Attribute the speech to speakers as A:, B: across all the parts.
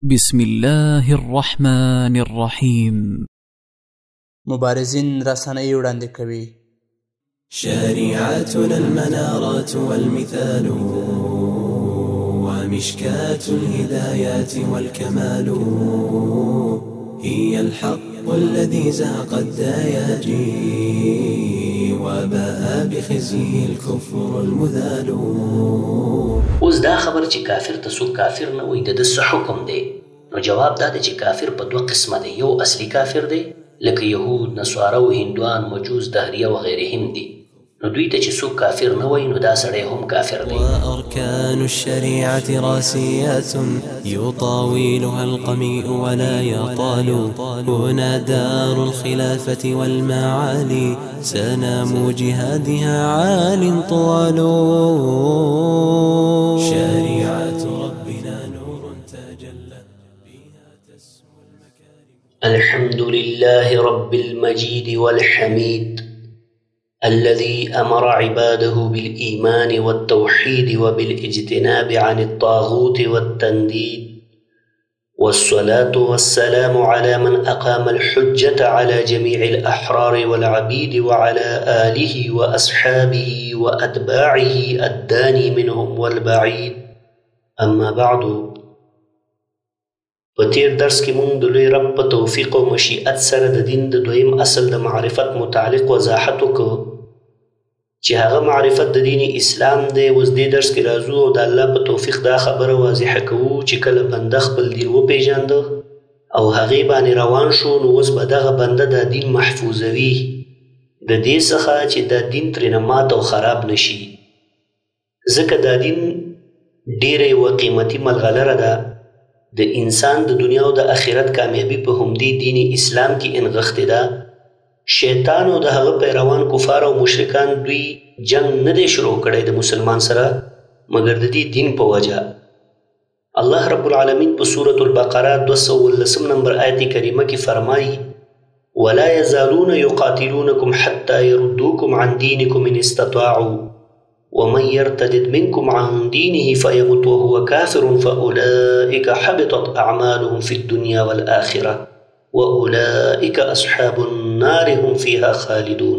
A: بسم الله الرحمن الرحيم.
B: مبارزين رسنۍ وړاندې کوي.
C: شريعتنا المنارات والمثال ومشكاة الهدايات والكمال هي الحق الذي زهق الدياجي وباء بخزيه الكفر المذال.
D: اوس دا خبر چې کافر ته څوک کافر نه وي د څه حکم دی؟ نو جواب دا دی چې کافر په دوه قسمه دی. یو اصلي کافر دی لکه یهود، نصارا او هندوان، مجوس، دهریه و غیرهم دي. نو دوی ته چې څوک کافر نه وي نو دا سړی هم کافر دی.
C: وأركان الشريعة راسيات يطاولها القميء ولا يطال. هنا دار الخلافة والمعالي سنام جهادها عال طوال. شريعة ربنا نور تجلى بها تسمو المكارم.
D: الحمد لله رب المجيد والحميد الذي أمر عباده بالإيمان والتوحيد وبالاجتناب عن الطاغوت والتنديد، والصلاة والسلام على من أقام الحجة على جميع الأحرار والعبيد وعلى آله وأصحابه وأتباعه الداني منهم والبعيد. أما بعد، په تیر درس کې مونږ د لوی رب په توفیق او مشیت سره د دین د دویم اصل د معرفت متعلق وضاحت وکړو چې هغه معرفت د دین اسلام دی. اوس دې درس کې راځو او د الله په توفیق دا خبره واضحه کوو چې کله بنده خپل دین وپېژانده او هغې باندې روان شو نو اوس به دغه بنده دا دین محفوظوي د دې څخه چې دا دین ترېنه مات او خراب نشي، ځکه دا دین ډېره یوه قیمتي ملغلره ده. د انسان د دنیا او د آخرت کامیابی په همدې دین اسلام کې انغښتې ده. شیطان او د هغه پیروان کفار او مشرکان دوی جنگ نه دی شروع کړی د مسلمان سره مګر د دې دین په وجه. الله رب العالمین په سورة البقره 219 نمبر آیت کریمه کې فرمایي: ولا يزالون يقاتلونكم حتى يردوكم عن دينكم إن استطاعوا ومن يرتد منكم عن دينه فيمت وهو كافر فأولئك حبطت أعمالهم في الدنيا والآخرة وأولئك أصحاب النار هم فيها خالدون.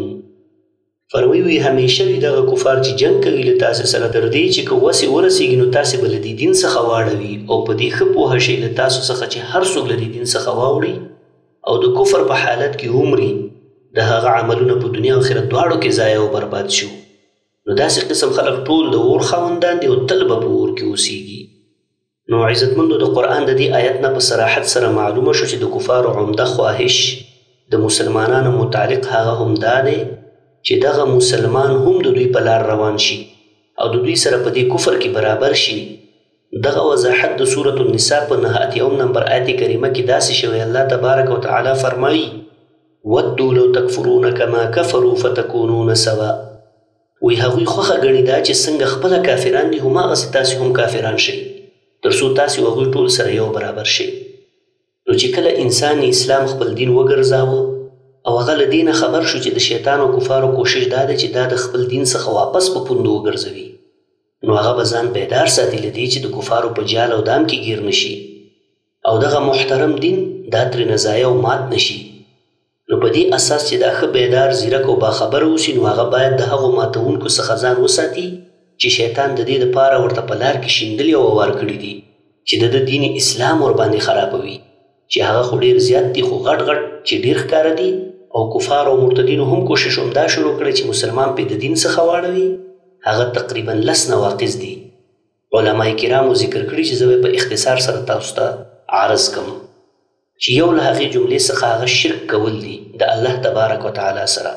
D: فرموي همیشه وي دغه کفار چې جنگ کوي له تاسې سره تر دې چې که وسې ورسېږي نو تاسې به له دې دین څخه واړوي او په دې ښه پوهه شئ له تاسو څخه چې هر څوک له دې دین څخه واوړي او د کفر په حالت کې ومري د هغه عملونه په دنیا او آخرت دواړو کې ضایع او برباد شو. نو داسې قسم خلق ټول د اور خاوندان دي او تل به په اور کې اوسیږي. نو عزتمندو د قرآن د دې آیت نه په صراحت سره معلومه شو چې د کفارو عمده خواهش د مسلمانانو متعلق هغه هم دا دی چې دغه مسلمان هم د دوی په لار روان شي او د دوی سره په دې کفر کې برابر شي. دغه وضاحت د سورة النساء په 9 نمبر آیت کریمه کې داسې شوی. الله تبارک وتعالی فرمایي: ودوا لو تکفرون کما کفروا فتکونون سوا. وی هغوی خوښه ګڼي دا چې څنګه خپله کافران دي هماغسې تاسې هم کافران شئ تر څو تاسې او هغوی ټول سره یو برابر شئ. نو چې کله انسان اسلام خپل دین وګرځاوه او هغه له دې نه خبر شو چې د شیطان او کفارو کوشش دا دی چې دا د خپل دین څخه واپس په پوندو وګرځوي، نو هغه به ځان بیدار ساتي له دې چې د کفارو په جال او دام کې ګیر نشي او دغه محترم دین دا ترېنه ضایع او مات نشي. نو په دې اساس چې دا ښه بیدار، زیرک او باخبره اوسي نو هغه باید د هغو ماتونکو څخه ځان وساتي چې شیطان د دې دپاره ورته په لار کې شیندلي او وار کړي دي چې د دین اسلام ورباندې خرابوي، چې هغه خو ډېر زیات دي خو غټ غټ چې ډېر ښکاره دي او کفار او مرتدینو هم کوشش همدا شروع کړی چې مسلمان پې د دین څخه واړوي. هغه تقریبا 10 نواقص دي. علما کرامو ذکر کړي چې زه به په اختصار سره تاسو ته عرض کوم چې یو له هغې جملې څخه هغه شرک کول دي د الله تبارک وتعالی سره.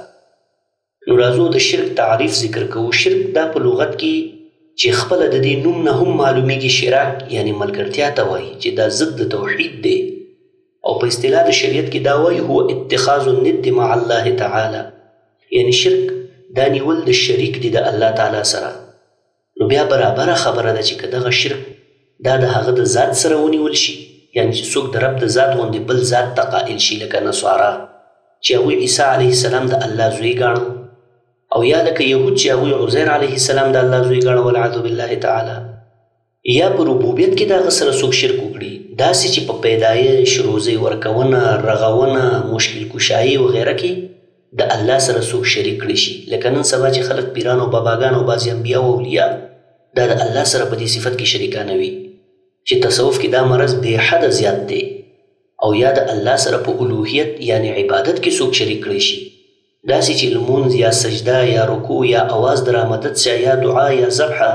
D: نو راځو د شرک تعریف ذکر کوو. شرک دا په لغت کې چې خپله د دې نوم نه هم معلومیږي شراک یعنی ملګرتیا ته وایي چې دا ضد د توحید دی او په اصطلاح د شریعت کې دا وایي هو اتخاذ الند مع الله تعالی، یعنی شرک دا نیول د شریک دی د الله تعالی سره. نو بیا برابره خبره ده چې که دغه شرک دا د هغه د ذات سره ونیول شي، یعنی چې څوک د رب د ذات غوندې بل ذات ته قائل شي لکه نصارا چې هغوی عیسی علیه السلام د الله زوی ګاڼه او یا لکه یهود چې هغوی عزیر علیه السلام د الله زوی ګاڼه والعیاذ بالله تعالی، یا په ربوبیت کې د هغه سره څوک شرک وکړي داسې چې په پیدایش، روزۍ ورکونه، رغونه، مشکل کشایي وغیره کې د الله سره څوک شریک کړي شي. لکه نن سبا چې خلک پیران او باباګان او بعضې انبیا او اولیا دا د الله سره په دې صفت کې شریکانه وي چې تصوف کې دا مرض بې حده زیات دی. او یا د الله سره په الوهیت یعنی عبادت کې څوک شریک کړي شي، داسې چې لمونځ یا سجده یا رکوع یا اواز درآمدت شه یا دعا یا ذبحه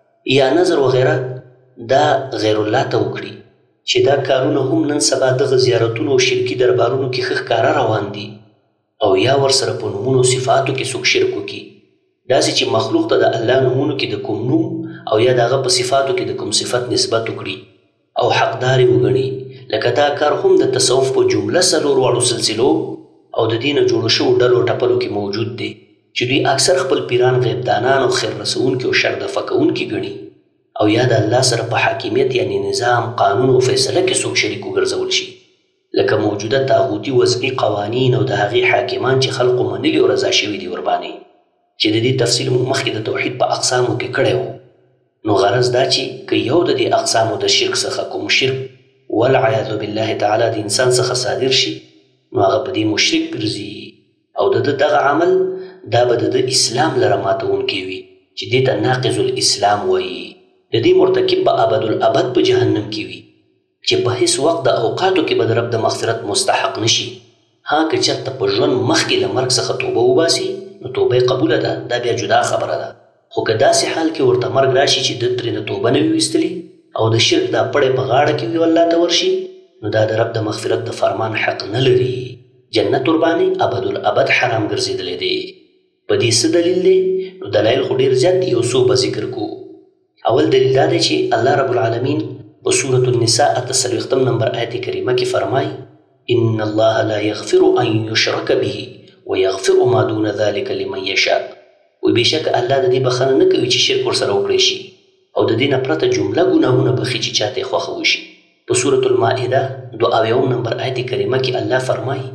D: یا نظر وغیره دا غیر الله ته وکړي، چې دا کارونه هم نن سبا دغه زیارتونو او شرکي دربارونو کې ښه ښکاره روان دي. او یا ورسره په نومونو صفاتو کې څوک شرک وکړي، داسې چې مخلوق ته د الله نومونو کې د کوم نوم او یا د هغه په صفاتو کې د کوم صفت نسبت وکړي او حقدار یې وګڼي. لکه دا کار هم د تصوف په جمله 4 واړو سلسلو او د دې نه جوړو شوو ډلو ټپلو کې موجود دی، چې دوی اکثر خپل پیران غیبدانان او خیر رسونکي او شر دفع کوونکي ګڼي. او یا د الله سره په حاکمیت یعنی نظام، قانون او فیصله کې څوک شریک وګرځول شي، لکه موجوده طاغوتي وضعي قوانین او د هغې حاکمان چې خلقو منلي او رضا شوي دي ورباندې، چې د دې تفصیل موږ مخکې د توحید په اقسامو کې کړی و. نو غرض دا چې که یو د دې اقسامو د شرک څخه کوم شرک والعیاذ بالله تعالی د انسان څخه صادر شي، نو هغه په دې مشرک ګرځي او د دغه عمل دا به د اسلام لره ماتونکی وي، چې دې ته ناقض الاسلام وایي. د دې مرتکب به ابدالابد په جهنم کې وي، چې په هیڅ وخت د اوقاتو کې به د رب د مغفرت مستحق نشي. ها که چېرته په ژوند مخکې له مرګ څخه توبه وباسي نو توبه یې قبوله ده، دا بیا جدا خبره ده. خو که داسې حال کې ورته مرګ راشي چې د ترېنه توبه نه وي ویستلې او د شرک دا پړی په غاړه کې وي الله ته ورشي، نو دا د رب د مغفرت د فرمان حق نه لري، جنت ورباندې ابدالابد حرام ګرځېدلی دی. په دې څه دلیل دی؟ نو دلایل خو ډېر زیات دي، یو څو به ذکر کوو. اول دلیل دا دی چې الله رب العالمین په سورة النساء 48 نمبر آیت کریمه کې فرمایي ان الله لا یغفر ان یشرک به ویغفر ما دون ذلك لمن یشاء. وی بېشک الله د دې بخښنه نه کوي چې شرک ورسره وکړی شي او د دې نه پرته جمله ګناهونه بخښي چې چاته یې خوښه وشي. په سورة المائده 22 نمبر آیت کریمه کې الله فرمایي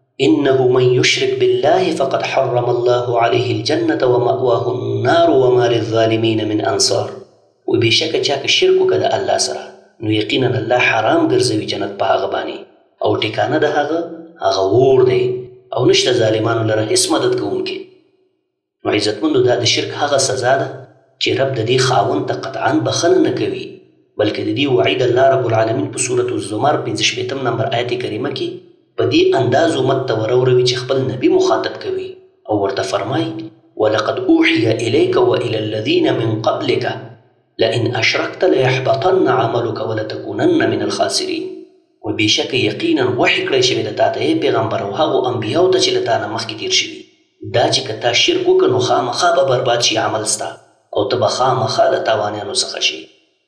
D: انه من یشرک بالله فقد حرم الله عليه الجنة ومأواه النار وما للظالمین من انصار. وی بېشکه چا که شرک وکړه د الله سره نو یقینا الله حرام ګرځوي جنت په هغه باندې او ټیکانه د هغه اور دی او نشته ظالمانو لره هیڅ مدد کوونکی. نو عزتمندو دا د شرک هغه سزا ده چې رب د دې خاوند ته قطعا بخښنه نه کوي، بلکې د دې وعید الله رب العالمین په سورة الزمر 65 نمبر آیت کریمه کې په دې انداز امت ته وروروي چې خپل نبي مخاطب کوي او ورته فرمایي ولقد اوحي الیک والى الذین من قبلک لئن اشرکت لیحبطن عملک ولتکونن من الخاسرین. و بېشکه یقینا وحی کړی شوی د تا ته ای پیغمبر او هغو انبیاو ته چې له تا نه مخکې تیر شوي، دا چې که تا شرک وکړه نو خامخا به برباد شي عمل ستا او ته به خامخا له تاوانیانو څخه شي.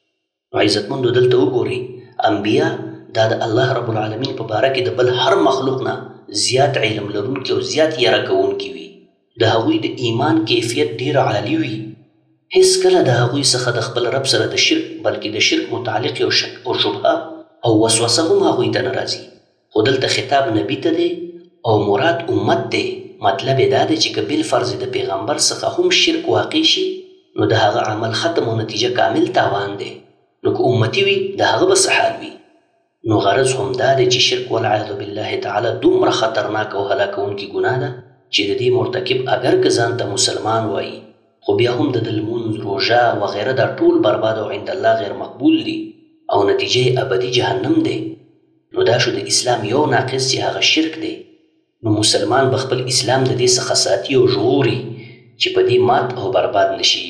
D: نو عزتمندو دلته وګورئ انبیا دا د الله رب العالمین په باره کې د بل هر مخلوق نه زیات علم لرونکي او زیات یره کوونکي وي. د هغوی د ایمان کیفیت ډېر عالي وي، هیڅ کله د هغوی څخه د خپل رب سره د شرک بلکې د شرک متعلق یو شک او شبهه او وسوسه هم هغوی ته نه راځي. خو دلته خطاب نبی ته دی او مراد امت دی. مطلب یې دا دی چې که بالفرض د پیغمبر څخه هم شرک واقع شي نو د هغه عمل ختم او نتیجه کامل تاوان دی. نو که امتي وي د هغه به څه حال وي؟ نو غرض هم دا دی چې شرک والعیاذ بالله تعالی دومره خطرناک او هلاکونکي ګناه ده چې د دې مرتکب اگر که ځان ته مسلمان وایي خو بیا هم د لمونځ، روژه وغیره دا ټول برباد او عند الله غیر مقبول دي او نتیجه ابدي جهنم دی. نو دا شو د اسلام یو ناقص چې هغه شرک دی. نو مسلمان به خپل اسلام د دې څخه ساتي او ژغوري چې په دې مات او برباد نشي.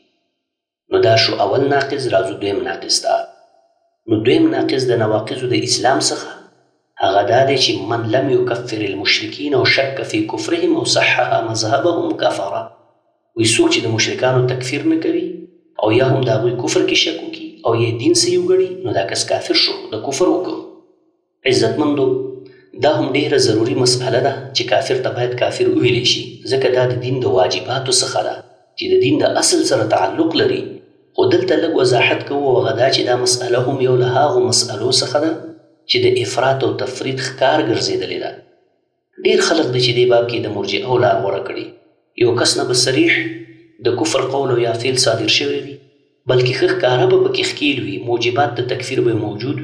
D: نو دا شو اول ناقص. راځو دویم ناقص ته. نو دویم ناقص د نواقضو د اسلام څخه هغه دا دی چې من لم یکفر المشرکین او شک فی کفرهم او صحح مذهبهم کفره. وی څوک چې د مشرکانو تکفیر نه کوي او یا هم د هغوی کفر کې شک وکړي او یا دین صحیح وګڼي نو دا کس کافر شو، د کفر وکړو. عزتمندو دا هم ډیره ضروري مسئله ده چې کافر ته باید کافر وویلی شي، ځکه دا د دین د واجباتو څخه ده چې د دین د اصل سره تعلق لري. خو دلته لږ وضاحت کوو او هغه دا چې دا مسئله هم یو له هغو مسئلو څخه ده چې د افراط او تفرید ښکار ګرځېدلې ده. ډېر خلک د چې دې باب کې د مرجعو لار غوره کړي. یو کس نه به صریح د کفر قول او یا فعل صادر شوی وي، بلکې ښه ښکاره به پکې ښکیل وي، موجبات د تکفیر به موجود وي،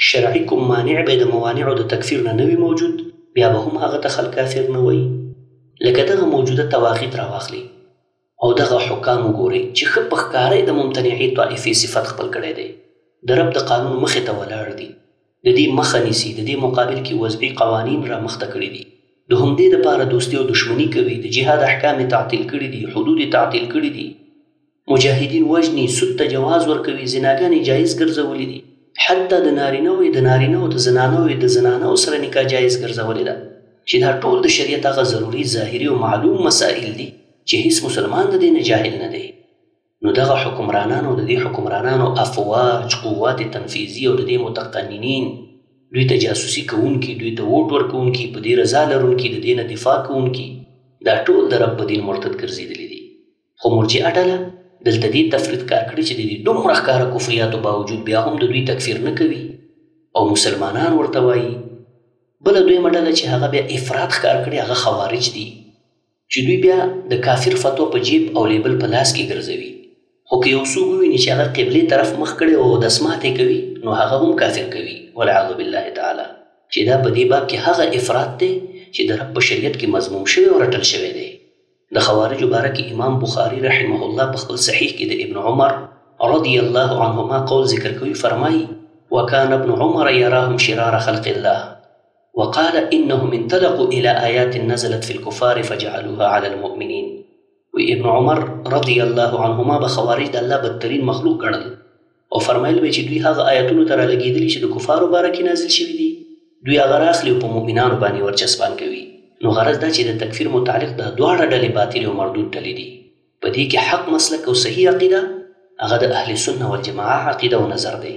D: شرعي کوم مانع به د موانعو د تکفیر نه نوي موجود، بیا به هم هغه ته خلک کافر نه وایي. لکه دغه موجوده تواغیت راواخلي او دغه حکام وګورئ چې ښه په ښکاره د ممتنعې طائفې صفت خپل کړی دی، د رب د قانون مخې ته ولاړ دي، د دې مخه نیسي، د دې مقابل کې وضعي قوانین را مخته کړي دي، د همدې دپاره دوستي او دشمني کوي، د جهاد احکام یې تعطیل کړي دي، حدود یې تعطیل کړي دي، مجاهدین وژني، سود ته جواز ورکوي، زناګانې جایز ګرځولي دي، حتی د نارینهو د نارینهو د زنانو د زنانو سره نکاح جایز ګرځولې ده، چې دا ټول د شریعت هغه ضروري ظاهري او معلوم مسائل دي چې هیڅ مسلمان د دې نه جاهل نه دی. نو دغه حکمرانانو د دې حکمرانانو افواج، قوات تنفیذي او د دې متقننین، دوی ته جاسوسي کوونکي، دوی ته ووټ ورکوونکي، په دې رضا لرونکي، د دې نه دفاع کوونکي، دا ټول د رب په دین مرتد ګرځېدلي دي. خو مرجعه ډله دلته دې تفرید کار کړي چې د دې دومره ښکاره کفریاتو باوجود بیا هم د دوی تکفیر نه کوي او مسلمانان ورته وایي. بله دویمه ډله چې هغه بیا افراط ښکار کړي هغه خوارج دي، چې دوی بیا د کافر فتوا په جیب او لیبل په لاس کې ګرځوي. خو که یو څوک وویني چې هغه قبلې طرف مخ کړی او دسماتې کوي نو هغه هم کافر کوي والعیاذ بالله تعالی، چې دا په دې باب کې هغه افراط دی چې د رب په شریعت کې مضموم شوی او رټل شوی دی. د خوارجو باره کې امام بخاري رحمه الله په خپل صحیح کې د ابن عمر رضی الله عنهما قول ذکر کوي، فرمایي وکان ابن عمر یراهم شرار خلق الله وقال انهم انطلقوا الى آیات نزلت فی الكفار فجعلوها على المؤمنین. وی ابن عمر رضی الله عنهما به خوارج د الله بدترین مخلوق ګڼل او فرمایل به چې دوی هغه آیتونو ته رالګېدلي چې د کفارو باره کې نازل شوي دي، دوی هغه راخلي او په مؤمنانو باندې ورچسپان کوي. نو غرض دا چې د تکفیر متعلق د دواړه ډلې باطل او مردود ډلې دي. په دې کې حق مسلک او صحیح عقیده هغه د اهل سنت والجماعه عقیده او نظر دی.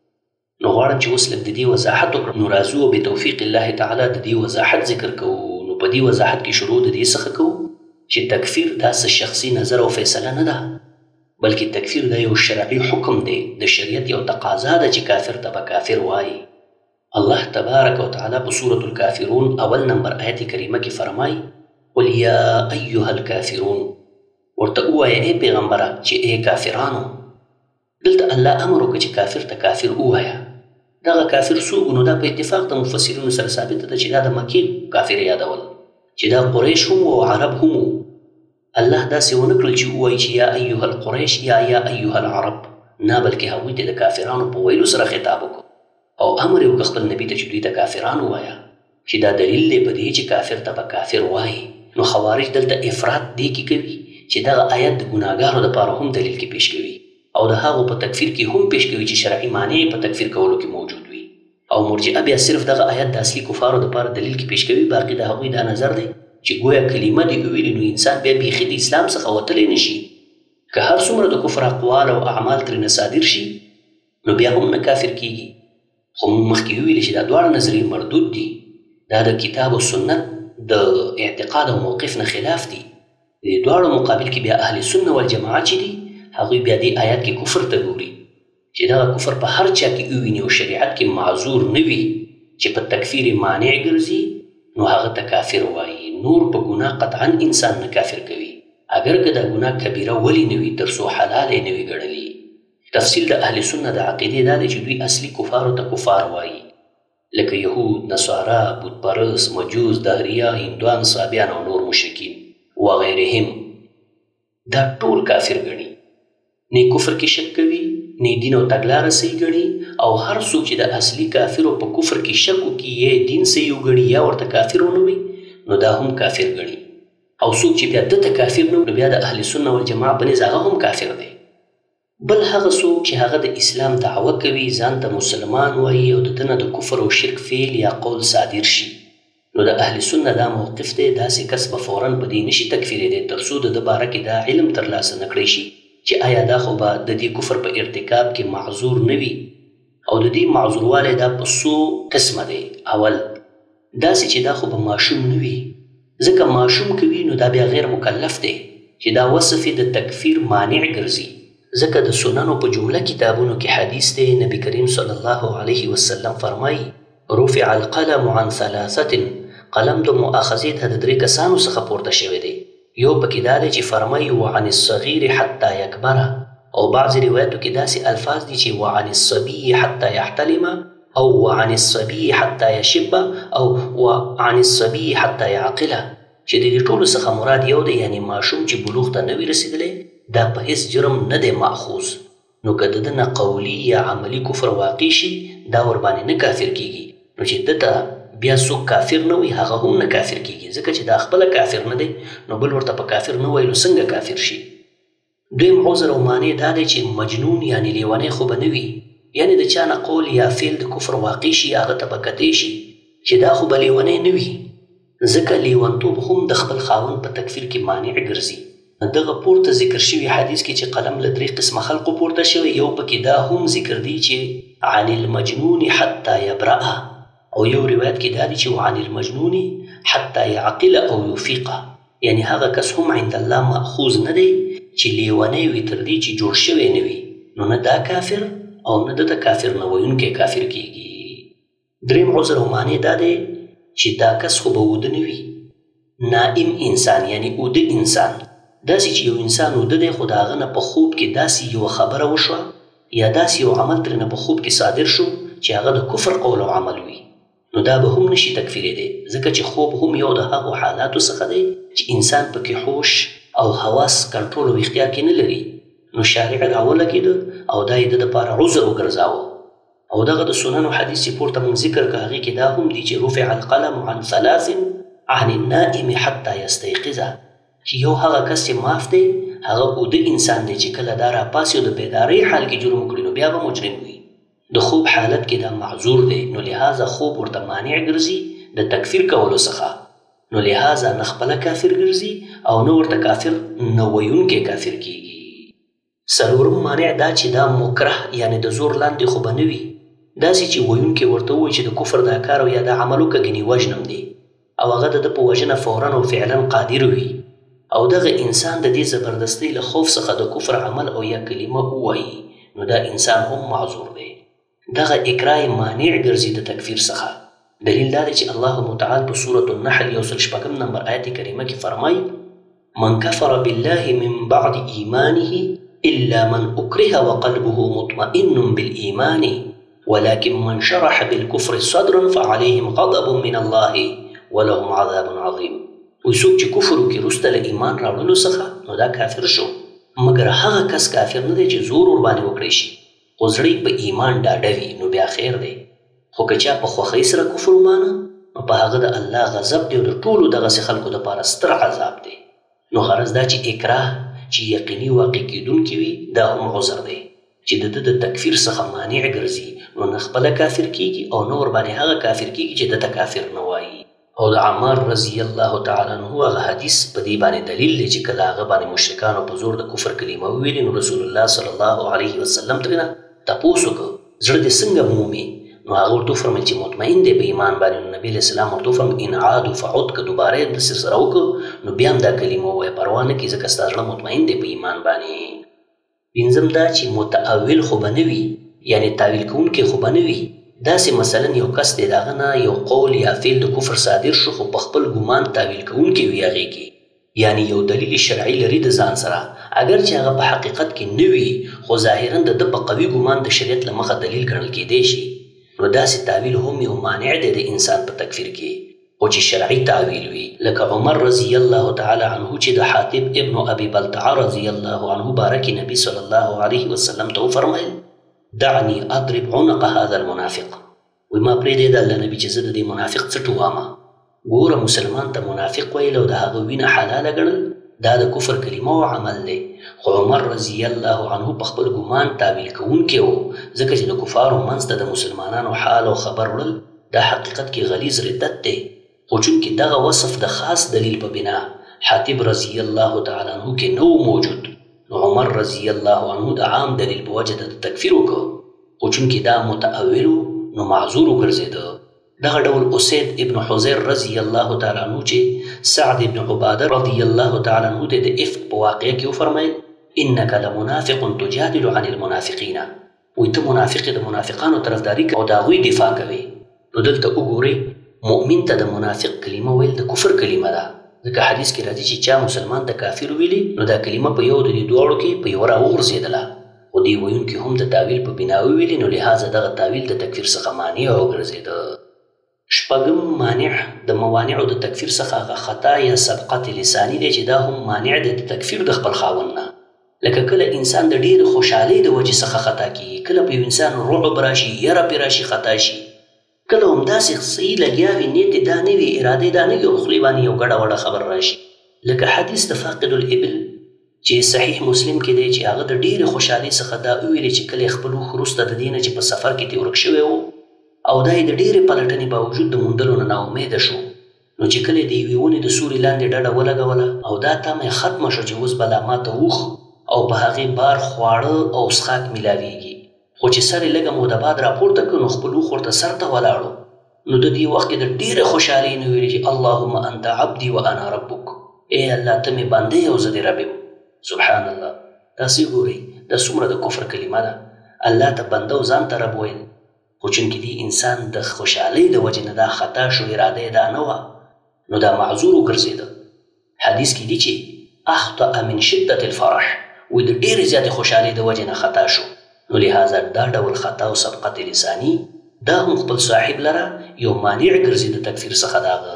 D: نو غواړم چې اوس لږ د دې وضاحت وکړم. نو راځو بتوفیق الله تعالی د دې وضاحت ذکر کوو. نو په دې وضاحت کې شروع د دې څخه کوو چې تکفیر دا څه شخصي نظر او فیصله نه ده، بلکې تکفیر دا یو شرعي حکم دی، د شریعت یو تقاضا ده چې کافر ته به کافر وایي. الله تبارک وتعالی په سورة الکافرون اول نمبر آیت کریمه کې فرمایي قل یا ایها الکافرون، ورته ووایه ای پیغمبره چې ای کافرانو. دلته الله امر وکړه چې کافر ته کافر ووایه. دغه کافر څوک؟ نو دا په اتفاق د مفسرینو سره ثابته ده چې دا د مکې کافر یادول، چې دا قریش هم او عرب هم. الله داسې ونه کړل چې ووایي چې یا ایها القریش یا ایها العرب، نه بلکې هغوی ته د کافرانو په ویلو سره خطاب وکړو او امر یې وکړ خپل نبي ته چې دوی ته کافران ووایه، چې دا دلیل دی په دې چې کافر ته به کافر وایي. نو خوارج دلته افراط دې کې کوي چې دغه آیت د ګناهګارو دپاره هم دلیل کې پیش کوي او د هغو په تکفیر کې هم پیش کوي چې شرعي مانع په تکفیر کولو کې موجود وي. او مرجعه بیا صرف دغه آیت د اصلي کفارو دپاره دلیل کې پیش کوي، باقي د هغوی دا نظر دی چې گویا کلمه دې وویلې نو انسان بیا بیخي د اسلام څخه وتلی نه شي. که هر څومره د کفر اقوال او اعمال ترېنه صادر شي نو بیا هم نه کافر کیږي. خو موږ مخکې وویلې چې دا دواړه نظریې مردود دي، دا د کتاب او سنت د اعتقاد او موقف نه خلاف دي. د دې دواړو مقابل کې بیا اهل سنت والجماعه چې دي هغوی بیا دې آیات کې کفر ته ګوري چې دغه کفر په هر چا کې وویني او شریعت کې معذور نه وي چې په تکفیر مانع ګرځي نو هغه ته کافر وایي. نور په ګناه قطعا انسان نه کافر کوي، اگر که دا ګناه کبیره ولی نه وي تر څو حلال یې نه وي ګڼلي. تفصیل د اهل سنت د عقیدې دا دی چې دوی اصلي کفارو ته کفار وایي، لکه یهود، نصارا، بتپرست، مجوس، دهریه، هندوان، صابیان او نور مشرکین وغیرهم. دا ټول کافر ګڼي، نه کفر کې شک کوي، نه دین او تګلاره صحیح ګڼي. او هر څوک چې د اصلي کافرو په کفر کې شک وکړي یا دین صحیح وګڼي یا ورته کافر ونه وي نو دا هم کافر ګڼي. او څوک چې بیا دته کافر نه نو بیا د اهل سنت والجماعه په نظر هغه هم کافر دی. بل هغه څوک چې هغه د اسلام دعوه کوي، ځان ته مسلمان وایي او د ده نه د کفر او شرک فعل یا قول صادر شي نو د اهل سنت دا موقف دی، داسې کس به فوراً په دې نشي تکفیرېدی تر څو د ده باره کې دا علم ترلاسه نه کړی شي چې آیا دا خو به د دې کفر په ارتکاب کې معذور نه وي. او د دې معذوروالی دا په څو قسمه دی. اول داسې چې دا خو به ماشوم نه وي، ځکه ماشوم کوي نو دا بیا غیر مکلف دی چې دا وصف د تکفیر مانع ګرځي. ځکه د سننو په جمله کتابونو کې حدیث دی، نبی کریم صلی الله علیه وسلم فرمایي رفع القلم عن ثلاثة، قلم د مؤاخذې ته د 3 کسانو څخه پورته شوی دی. یو پکې دا دی چې فرمایي وعن الصغیر حتی یکبره، او بعضې روایتو کې داسې الفاظ دي چې وعن الصبي حتی یحتلم، او وعن الصبي حتى يشب او وعن الصبي حتى يعقل، چې د دې ټولو څخه مراد یو دی، یعنی ماشوم چې بلوغ ته نه وي رسېدلی دا په هیڅ جرم نه دی مأخوذ، نو که د ده نه قولي یا عملي کفر واقع شي دا ورباندې نه کافر کیږي، نو چې ده ته بیا څوک کافر نه وي هغه هم نه کافر کیږي، ځکه چې دا خپله کافر نه دی نو بل ورته په کافر نه وایي نو څنګه کافر شي. دویم عذر او مانع دا دی چې مجنون یعنی لیونی خو به نه وي، یعنی د چا نه قول یا فعل د کفر واقع شي هغه ته به کتی شي چې دا خو به لیونی نه وي، ځکه لیونتوب هم د خپل خاوند په تکفیر کې مانع ګرځي. دغه پورته ذکر شوي حدیث کې چې قلم له 3 قسمه خلقو پورته شوی، یو پکې دا هم ذکر دی چې عن المجنون حتی یبرأ، او یو روایت کې دا دی چې عن المجنون حتی یعقل او یفیق، یعنی هغه کس هم عند الله مأخوذ نه دی چې لیونی وي تر دې چې جوړ شوی نه وي، نو نه دا کافر او نه د کافر نه ویونکی کافر کیږي. دریم عذر او مانع دا دی چې دا کس خو به وده نه وي، نائم انسان یعنی اوده انسان، داسې چې یو انسان اوده دی خو د هغه نه په خوب کې داسې یوه خبره وشوه یا داسې یو عمل ترېنه په خوب کې صادر شو چې هغه د کفر قول او عمل وي، نو دا به هم نشي تکفیرېدی، ځکه چې خوب هم یو د هغو حالاتو څخه دی چې انسان پکې هوش او حواس کنټرول او اختیار کې نه لري، نو شارع راولګېده او دا یې د دپاره عذر وګرځاوه. او دغه د سننو حدیث چې پورته مونږ ذکر که هغې کې دا هم دي چې رفع القلم عن 3 عن النائم حتی یستیقظ، چې یو هغه کس چې معاف دی هغه اوده انسان دی چې کله دا راپاسي او د بیدارۍ حال کې جرم وکړي نو بیا به مجرم وي، د خوب حالت کې دا معذور دی، نو لہذا خوب ورته مانع ګرځي د تکفیر کولو څخه، نو لہذا نه خپله کافر ګرځي او نه ورته کافر نه ویونکی کافر کیږي. څلورم مانع دا چې دا مکره یعنی د زور لاندې خو به نه وي، داسې چې ویونکی ورته ووایي چې د کفر دا کار او یا دا عمل وکړه ګنې وژنم دی او هغه د ده په وژنه فورا او فعلا قادر وي، او دغه انسان د دې زبردستۍ له خوف څخه د کفر عمل او یا کلمه ووایي نو دا انسان هم معذور دی. دغه اکراه مانع ګرځي د تکفیر څخه. دلیل دا دی چې الله متعال په سورة النحل 106 نمبر آیت کریمه کې فرمایي من کفر بالله من بعد ایمانه الا من اکره وقلبه مطمئن بالایمان ولكن من شرح بالكفر صدرا فعليهم غضب من الله ولهم عذاب عظیم. وی څوک چې کفر وکړي وروسته له ایمان راوړلو څخه نو دا کافر شو، مګر هغه کس کافر نه دی چې زور ورباندې وکړی شي خو زړه په ایمان ډاډه وي نو بیا خیر دی، خو که چا په خوښۍ سره کفر ومانه نو په هغه د الله غضب دی او د ټولو دغسې خلکو دپاره ستر عذاب دی. نو غرض دا چې اکراه چې یقیني واقع کیدونکي وي دا هم عذر دی چې د ده د تکفیر څخه مانع ګرځي، نو نه خپله کافر کیږي او نه ورباندې هغه کافر کیږي چې دته کافر نه وایي. او د عمار رضی الله تعالی عنه هغه حدیث په دې باندې دلیل دی چې کله هغه باندې مشرکانو په زور د کفر کلمه وویلې نو رسول الله صلی الله علیه وسلم ترېنه تپوس وکړه زړه دې څنګه مومي، نو هغه ورته وفرمیل چې مطمئن دی په ایمان باندې، نو نبي علیه السلام ورته وفرمیل ان عادوا فعد، که دوباره یې داسې سره وکړه نو بیا هم دا کلمه ووایه، پروا نه کړي ځکه ستا زړه مطمئن دی په ایمان باندې. پنځم دا چې متأول خو به نه وي، یعنی تاویل کوونکی خو به نه وي، داسې مثلا یو کس دی د هغه نه یو قول یا فعل د کفر صادر شو خو په خپل ګمان تاویل کوونکی وي هغې کې، یعنی یو دلیل شرعي لري د ځان سره اگر چې هغه په حقیقت کې نه وي خو ظاهرا د ده په قوي ګمان د شریعت له مخه دلیل ګڼل کیدی شي، نو داسې تاویل هم یو مانع دی د انسان په تکفیر کې، خو چې شرعي تاویل وي، لکه عمر رضی الله تعالی عنه چې د حاتب ابن ابي بلتعه رضی الله عنه بارکې نبي صلی الله علیه وسلم ته وفرمیل دعني اضرب عنق هذا المنافق، وی ما پرېږدې د الله نبي چې زه د دې منافق څټ ووامه. ګوره مسلمان ته منافق ویل او د هغه وینه حلاله ګڼل دا د کفر کلمه او عمل دی، خو عمر رضی الله عنه په خپل ګمان تاویل کوونکی و، ځکه چې د کفارو منځ ته د مسلمانانو حال او خبر وړل دا حقیقت کې غلیظ ردت دی، خو چونکې دغه وصف د خاص دلیل په بنا حاتب رضی الله تعالی عنه کې نه و موجود، نو عمر رضی الله عنه د عام دلیل په وجه د تکفیر وکړ، خو چونکې دا متأول نو معذور وګرځېده. دغه ډول اسید ابن حضیر رضی الله تعالی عنه چې سعد ابن عباده رضی الله تعالی عنه ته د افک په واقعه کې وفرمیل انک لمنافق تجادل عن المنافقین، وی ته منافق د منافقانو طرفداري کوي او د هغوی دفاع کوي. نو دلته وګورئ مؤمن ته د منافق کلمه ویل د کفر کلمه ده، ځکه حدیث کې راځي چې چا مسلمان ته کافر ویلي نو دا کلمه په یو د دې دواړو کې په یوه راوغورځېدله، خو خو دې ویونکي هم د تاویل په بنا وویلې، نو لهذا دغه تاویل د تکفیر څخه مانع وګرځېده. شپږم مانع د موانعو د تکفیر څخه هغه خطا یا سبقت لساني دی چې دا هم مانع دی د تکفیر د خپل خاوند نه. لکه کله انسان د ډېرې خوشحالۍ د وجې څخه خطا کېږي، کله په یو انسان رعب راشي، یره پرې راشي، خطا شي، کله همداسې صحیح لګیا وي، نیت یې دا نه وي، ارادې دا نه وي، او خولې باندې یو ګډه وډه خبر راشي. لکه حدیث د فاقد الابل چې صحیح مسلم کې دی چې هغه د ډېرې خوشحالۍ څخه دا وویلې چې کله یې خپل اوښ وروسته د دې نه چې په سفر کې ترې ورک شوی و او دا یې د ډېرې پلټنې باوجود د موندلو نه ناامیده شو، نو چې کله د یوې ونې د سوري لاندې ډډه ولګوله او دا تمه یې ختمه شوه چې اوس به لا ماته اوښ او په هغې بار خواړه او څښاک میلاویږي، خو چې سر یې لږه موده بعد راپورته کړ نو خپل اوښ ورته سر ته ولاړو، نو د دې وخت کې د ډېرې خوشحالۍ نه ویلې چې اللهم انت عبدي وانا ربک، ای الله ته مې بنده یې او زه دې رب یم. سبحان الله، تاسې ګورئ دا څومره د کفر کلمه ده، الله ته بنده او ځان ته رب ویل، خو چونکې دې انسان د خوشحالۍ د وجې نه دا خطا شو، اراده یې دا نه وه، نو دا معذور وګرځېده. حدیث کې دي چې اخطأ من شدة الفرح، وی د ډېرې زیاتې خوشحالۍ د وجې نه خطا شو، نو لهذا دا ډول خطا او سبقت لساني دا هم خپل صاحب لره یو مانع ګرځي د تکفیر څخه داغه.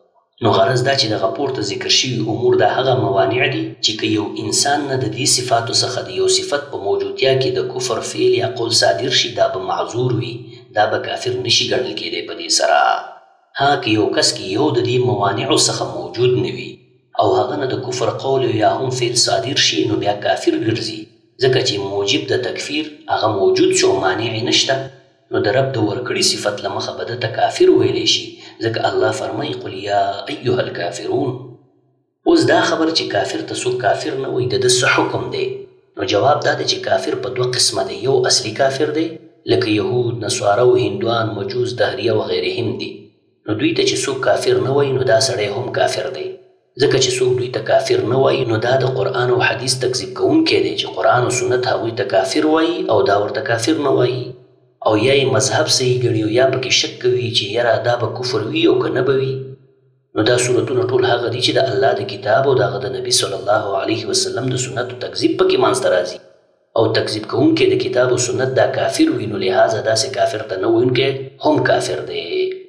D: نو غرض دا چې دغه پورته ذکر شوي امور دا هغه موانع دي چې که یو انسان نه د دې صفاتو څخه د یو صفت په موجودتیا کې د کفر فعل یا قول صادر شي، دا به معذور وي، دا به کافر نشي ګڼل کېدی په دې سره. ها که یو کس کې یو د دې موانعو څخه موجود نه وي او هغه نه د کفر قول یا هم فعل صادر شي، نو بیا کافر ګرځي، ځکه چې موجب د تکفیر هغه موجود شو، مانع نشته، نو د رب د ورکړي صفت له مخه به دته کافر ویلی شي، ځکه الله فرمایي قل یا ایها الکافرون. اوس دا خبر چې کافر ته څوک کافر نه وایي د ده څه حکم دی؟ نو جواب دا دی چې کافر په دوه قسمه دی، یو اصلي کافر دی لکه یهود، نصاره و هندوان، مجوس، دهریه و غیرهم دي، نو دوی ته چې څوک کافر نه وایي نو دا سړی هم کافر دی، ځکه چې څوک دوی ته کافر نه وایي نو دا د قرآن او حدیث تکذیب کوونکی دی چې قرآن او سنت هغوی ته کافر وایي او دا ورته کافر نه وایي، او یا یې مذهب صحیح ګڼي او یا پکې شک کوي چې یاره دا به کفر وي او که نه به وي. نو دا صورتونه ټول هغه دي چې د الله د کتاب او د هغه د نبي صلی الله علیه وسلم د سنتو تکذیب پکې منځته راځي، او تکذیب کوونکی د کتاب او سنت دا کافر وي، نو لهذا داسې کافر ته نه ویونکی هم کافر دی.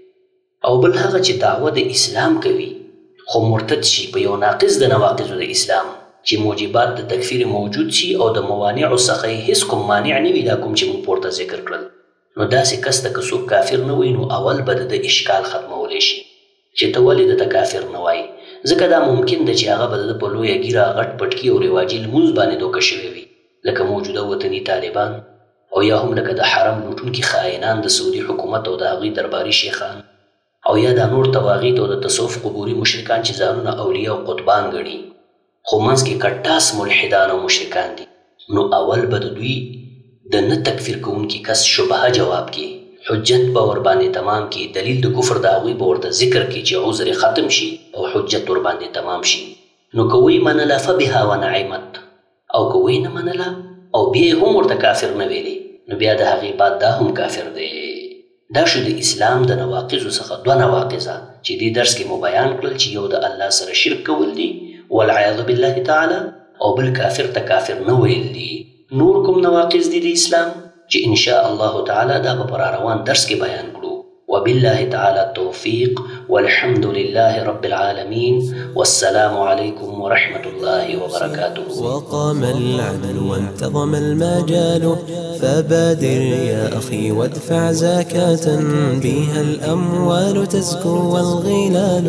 D: او بل هغه چې دعوه د اسلام کوي خو مرتد شي په یو ناقص د نواقضو د اسلام چې موجبات د تکفیر موجود شي او د موانعو څخه یې هېڅ کوم مانع نه وي، دا کوم چې موږ پورته ذکر کړل، نو داسې کس ته که څوک کافر نه وایي نو اول به د اشکال ختمولی شي چې ته ولې دته کافر نه وایي، ځکه دا ممکن ده چې هغه به د په لویه ګیره غټ پټکي او رواجي لمونځ باندې دوکه شوی وي، لکه موجوده وطني طالبان، او یا هم لکه د حرم لوټونکي خائنان د سعودي حکومت او د هغوی درباري شیخان، او یا دا نور تواغیت او د تصوف قبوري مشرکان چې ځانونه اولیاء او قطبان ګڼي، خو منځ کې کټاس ملحدان او مشرکان دي، نو اول به د دوی د نه تکفیر کوونکي کس شبهه جواب کې، حجت به ورباندې تمام کې، دلیل د کفر د هغوی به ورته ذکر کې چې عذر ختم شي او حجت ورباندې تمام شي. نو که وی منله فبها ونعمت، او که وی نه منله او بیا هم ورته کافر نه ویلې، نو بیا د هغې بعد دا هم کافر دی. دا شو د اسلام د نواقضو څخه دوه نواقضه چې دې درس کې مو بیان کړل چې یو د الله سره شرک کول دي والعیاذ بالله تعالی، او بل کافر ته کافر نه ویل دي. نور کوم نواقض دي د اسلام چې ان شاء الله تعالی دا به پر روان درس کې بیان کړو. وبالله تعالی التوفیق والحمد لله رب العالمين والسلام عليكم ورحمة الله وبركاته.
C: وقام العدل وانتظم المجال فبادر يا أخي وادفع زكاة بها الأموال تزكو والغلال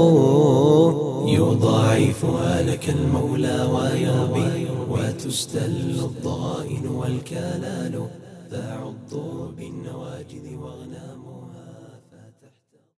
C: يضاعفها لك المولى ويربي وتستل الضغائن والكلال تعض بالنواجذ واغنام